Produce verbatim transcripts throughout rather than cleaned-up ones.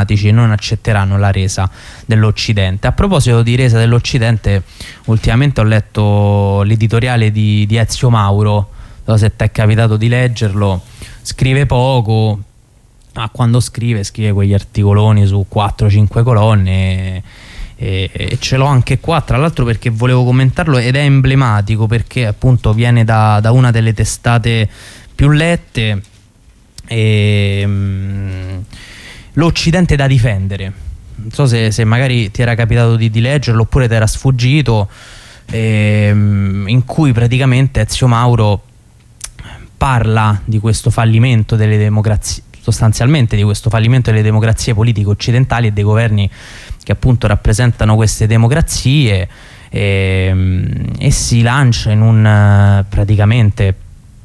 emblematici e non accetteranno la resa dell'Occidente. A proposito di resa dell'Occidente, ultimamente ho letto l'editoriale di, di Ezio Mauro, non so se ti è capitato di leggerlo. Scrive poco, ma quando scrive scrive quegli articoloni su quattro cinque colonne, e, e ce l'ho anche qua, tra l'altro, perché volevo commentarlo, ed è emblematico perché appunto viene da, da una delle testate più lette. E, um, l'Occidente da difendere, non so se, se magari ti era capitato di, di leggerlo oppure ti era sfuggito, e, um, in cui praticamente Ezio Mauro parla di questo fallimento delle democrazie, sostanzialmente di questo fallimento delle democrazie politiche occidentali e dei governi che appunto rappresentano queste democrazie, e, e si lancia in un praticamente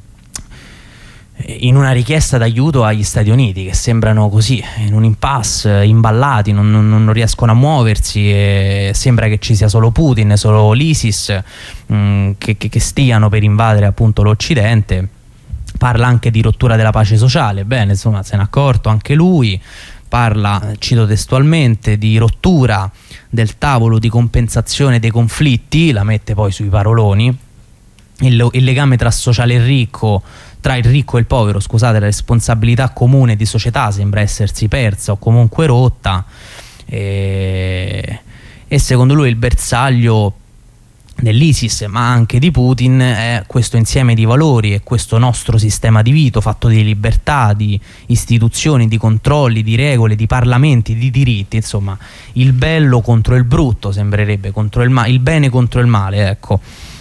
in una richiesta d'aiuto agli Stati Uniti, che sembrano così in un impasse, imballati, non, non, non riescono a muoversi, e sembra che ci sia solo Putin, solo l'ISIS mh, che, che, che stiano per invadere appunto l'Occidente. Parla anche di rottura della pace sociale, bene, insomma, se n'è accorto anche lui. Parla, cito testualmente, di rottura del tavolo di compensazione dei conflitti, la mette poi sui paroloni. Il, il legame tra sociale e ricco, tra il ricco e il povero, scusate, la responsabilità comune di società sembra essersi persa o comunque rotta, e, e secondo lui il bersaglio dell'ISIS, ma anche di Putin, è questo insieme di valori e questo nostro sistema di vita fatto di libertà, di istituzioni, di controlli, di regole, di parlamenti, di diritti, insomma il bello contro il brutto, sembrerebbe, contro il, ma- il bene contro il male, ecco.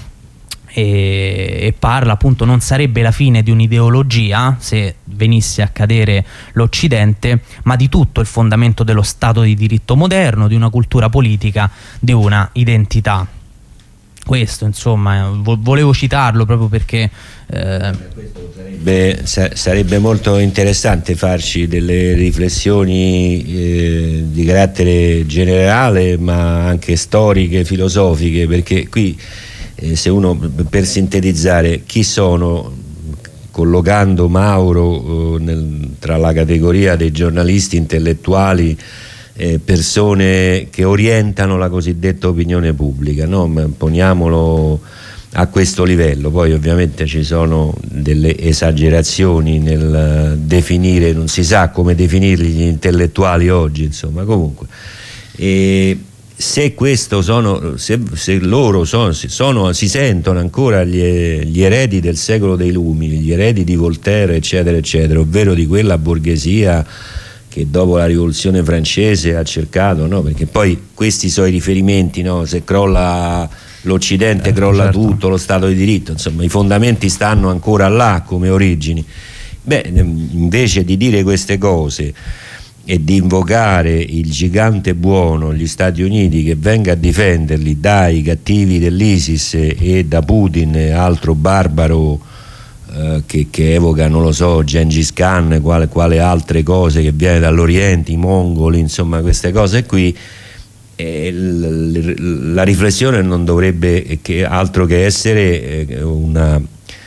E, e parla appunto, non sarebbe la fine di un'ideologia se venisse a cadere l'Occidente, ma di tutto il fondamento dello Stato di diritto moderno, di una cultura politica, di una identità. Questo insomma vo- volevo citarlo proprio perché eh... Beh, sa- sarebbe molto interessante farci delle riflessioni eh, di carattere generale, ma anche storiche, filosofiche, perché qui eh, se uno, per sintetizzare, chi sono, collocando Mauro eh, nel, tra la categoria dei giornalisti intellettuali, Eh, persone che orientano la cosiddetta opinione pubblica, no? Poniamolo a questo livello. Poi ovviamente ci sono delle esagerazioni nel definire, non si sa come definirli gli intellettuali oggi, insomma, comunque. E se questo sono, se, se loro sono, sono, si sentono ancora gli, gli eredi del secolo dei Lumini, gli eredi di Voltaire, eccetera, eccetera, ovvero di quella borghesia che dopo la rivoluzione francese ha cercato, no? Perché poi questi sono i riferimenti, no? Se crolla l'Occidente, eh, crolla certo. tutto, lo Stato di diritto, insomma i fondamenti stanno ancora là come origini. Beh, invece di dire queste cose e di invocare il gigante buono, gli Stati Uniti, che venga a difenderli dai cattivi dell'ISIS e da Putin, altro barbaro Che, che evoca, non lo so, Gengis Khan, quale, quale altre cose, che viene dall'Oriente, i mongoli, insomma queste cose qui, e l, l, la riflessione non dovrebbe che altro che essere una,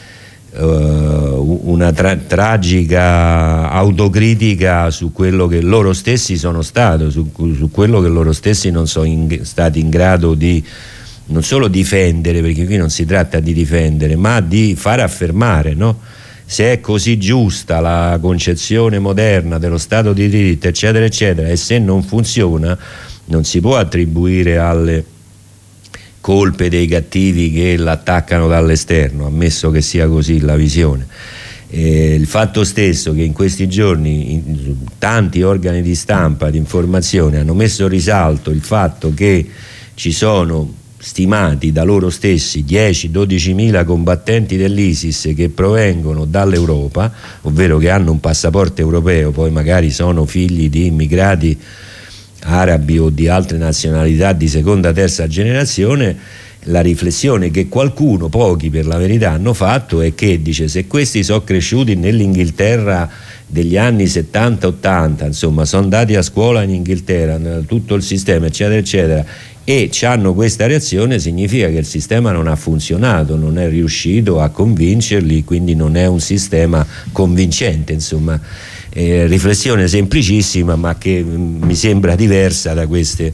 uh, una tra, tragica autocritica su quello che loro stessi sono stati, su, su quello che loro stessi non sono in, stati in grado di non solo difendere, perché qui non si tratta di difendere, ma di far affermare, no? Se è così giusta la concezione moderna dello Stato di diritto, eccetera, eccetera, e se non funziona, non si può attribuire alle colpe dei cattivi che l'attaccano dall'esterno, ammesso che sia così la visione. Eh, il fatto stesso che in questi giorni in, tanti organi di stampa, di informazione, hanno messo in risalto il fatto che ci sono stimati da loro stessi dieci dodici mila combattenti dell'ISIS che provengono dall'Europa, ovvero che hanno un passaporto europeo, poi magari sono figli di immigrati arabi o di altre nazionalità di seconda terza generazione. La riflessione che qualcuno, pochi per la verità, hanno fatto è che dice: se questi sono cresciuti nell'Inghilterra degli anni settanta ottanta, insomma sono andati a scuola in Inghilterra, tutto il sistema eccetera eccetera, e hanno questa reazione, significa che il sistema non ha funzionato, non è riuscito a convincerli, quindi non è un sistema convincente, insomma. eh, riflessione semplicissima, ma che mh, mi sembra diversa da queste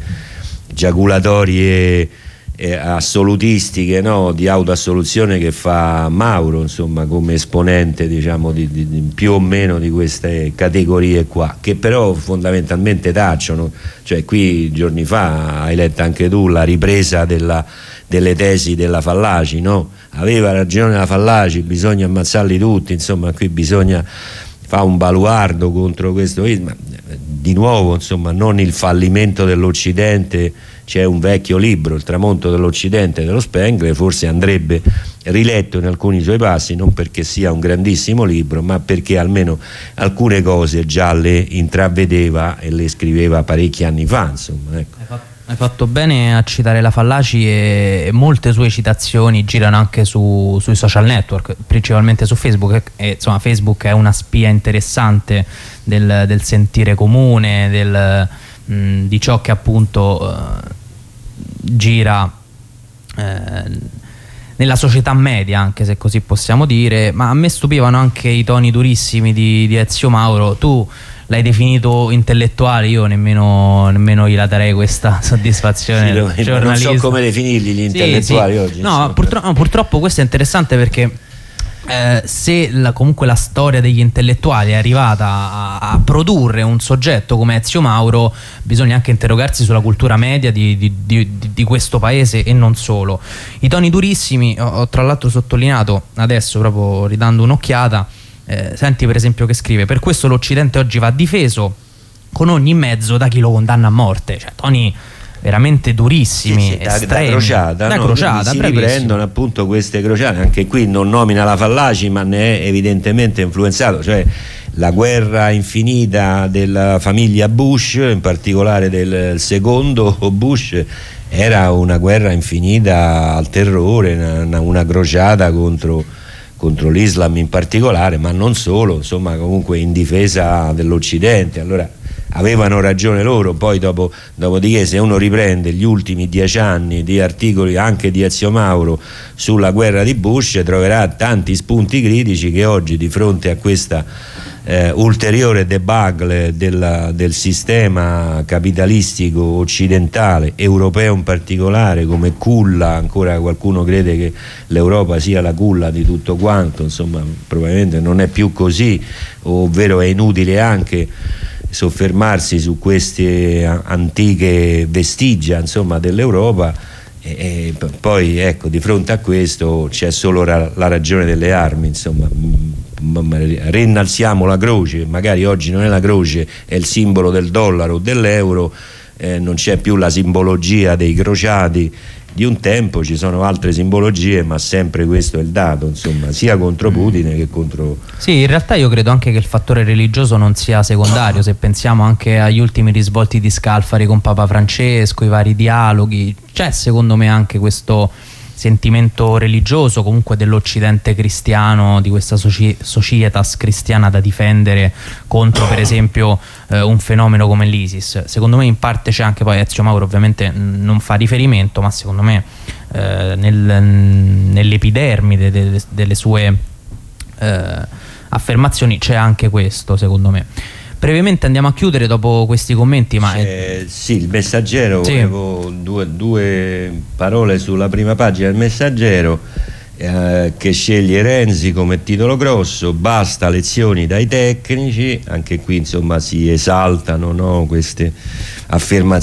giaculatorie eh, assolutistiche, no? Di autoassoluzione che fa Mauro, insomma, come esponente, diciamo, di, di, di più o meno di queste categorie qua, che però fondamentalmente tacciono. Cioè, qui giorni fa hai letto anche tu la ripresa della, delle tesi della Fallaci, no? Aveva ragione la Fallaci, bisogna ammazzarli tutti, insomma, qui bisogna fa un baluardo contro questo, ma di nuovo, insomma, non il fallimento dell'Occidente. C'è un vecchio libro, Il tramonto dell'Occidente, dello Spengler, forse andrebbe riletto in alcuni suoi passi, non perché sia un grandissimo libro, ma perché almeno alcune cose già le intravedeva e le scriveva parecchi anni fa, insomma, ecco. Hai fatto, hai fatto bene a citare la Fallaci, e molte sue citazioni girano anche su, sui social network, principalmente su Facebook, e insomma Facebook è una spia interessante del, del sentire comune, del, mh, di ciò che appunto uh, gira eh, nella società media, anche se così possiamo dire. Ma a me stupivano anche i toni durissimi di, di Ezio Mauro. Tu l'hai definito intellettuale, io nemmeno, nemmeno gli la darei questa soddisfazione. Sì, non so come definirli gli intellettuali, sì, sì. Oggi. No, purtro no, purtroppo questo è interessante, perché eh, se la, comunque la storia degli intellettuali è arrivata a, a produrre un soggetto come Ezio Mauro, bisogna anche interrogarsi sulla cultura media di, di, di, di questo paese, e non solo. I toni durissimi, ho, ho tra l'altro sottolineato adesso, proprio ridando un'occhiata, eh, senti per esempio che scrive: per questo l'Occidente oggi va difeso con ogni mezzo da chi lo condanna a morte. Cioè toni veramente durissimi, sì, sì, da, estremi, da crociata, da no? crociata, si bravissimo. Riprendono appunto queste crociate. Anche qui non nomina la Fallaci, ma ne è evidentemente influenzato. Cioè, la guerra infinita della famiglia Bush, in particolare del secondo Bush, era una guerra infinita al terrore, una, una crociata contro, contro l'Islam in particolare, ma non solo, insomma, comunque in difesa dell'Occidente. Allora avevano ragione loro. Poi dopo, dopodiché, se uno riprende gli ultimi dieci anni di articoli anche di Ezio Mauro sulla guerra di Bush, troverà tanti spunti critici che oggi, di fronte a questa eh, ulteriore debacle della, del sistema capitalistico occidentale, europeo in particolare, come culla, ancora qualcuno crede che l'Europa sia la culla di tutto quanto, insomma probabilmente non è più così, ovvero è inutile anche soffermarsi su queste antiche vestigia, insomma, dell'Europa. E, e poi, ecco, di fronte a questo c'è solo ra la ragione delle armi, insomma. Rinnalziamo la croce, magari oggi non è la croce, è il simbolo del dollaro o dell'euro, eh, non c'è più la simbologia dei crociati di un tempo, ci sono altre simbologie, ma sempre questo è il dato, insomma, sia contro Putin che contro... Sì, in realtà io credo anche che il fattore religioso non sia secondario. Se pensiamo anche agli ultimi risvolti di Scalfari con Papa Francesco, i vari dialoghi, c'è secondo me anche questo sentimento religioso comunque dell'Occidente cristiano, di questa soci societas cristiana da difendere contro per esempio eh, un fenomeno come l'ISIS. Secondo me in parte c'è anche, poi Ezio Mauro ovviamente non fa riferimento, ma secondo me eh, nel, nell'epidermi de de delle sue eh, affermazioni c'è anche questo, secondo me. Brevemente andiamo a chiudere dopo questi commenti. Ma eh, sì, il Messaggero, sì. Avevo due, due parole sulla prima pagina del Messaggero, eh, che sceglie Renzi come titolo grosso: basta lezioni dai tecnici. Anche qui, insomma, si esaltano, no, queste affermazioni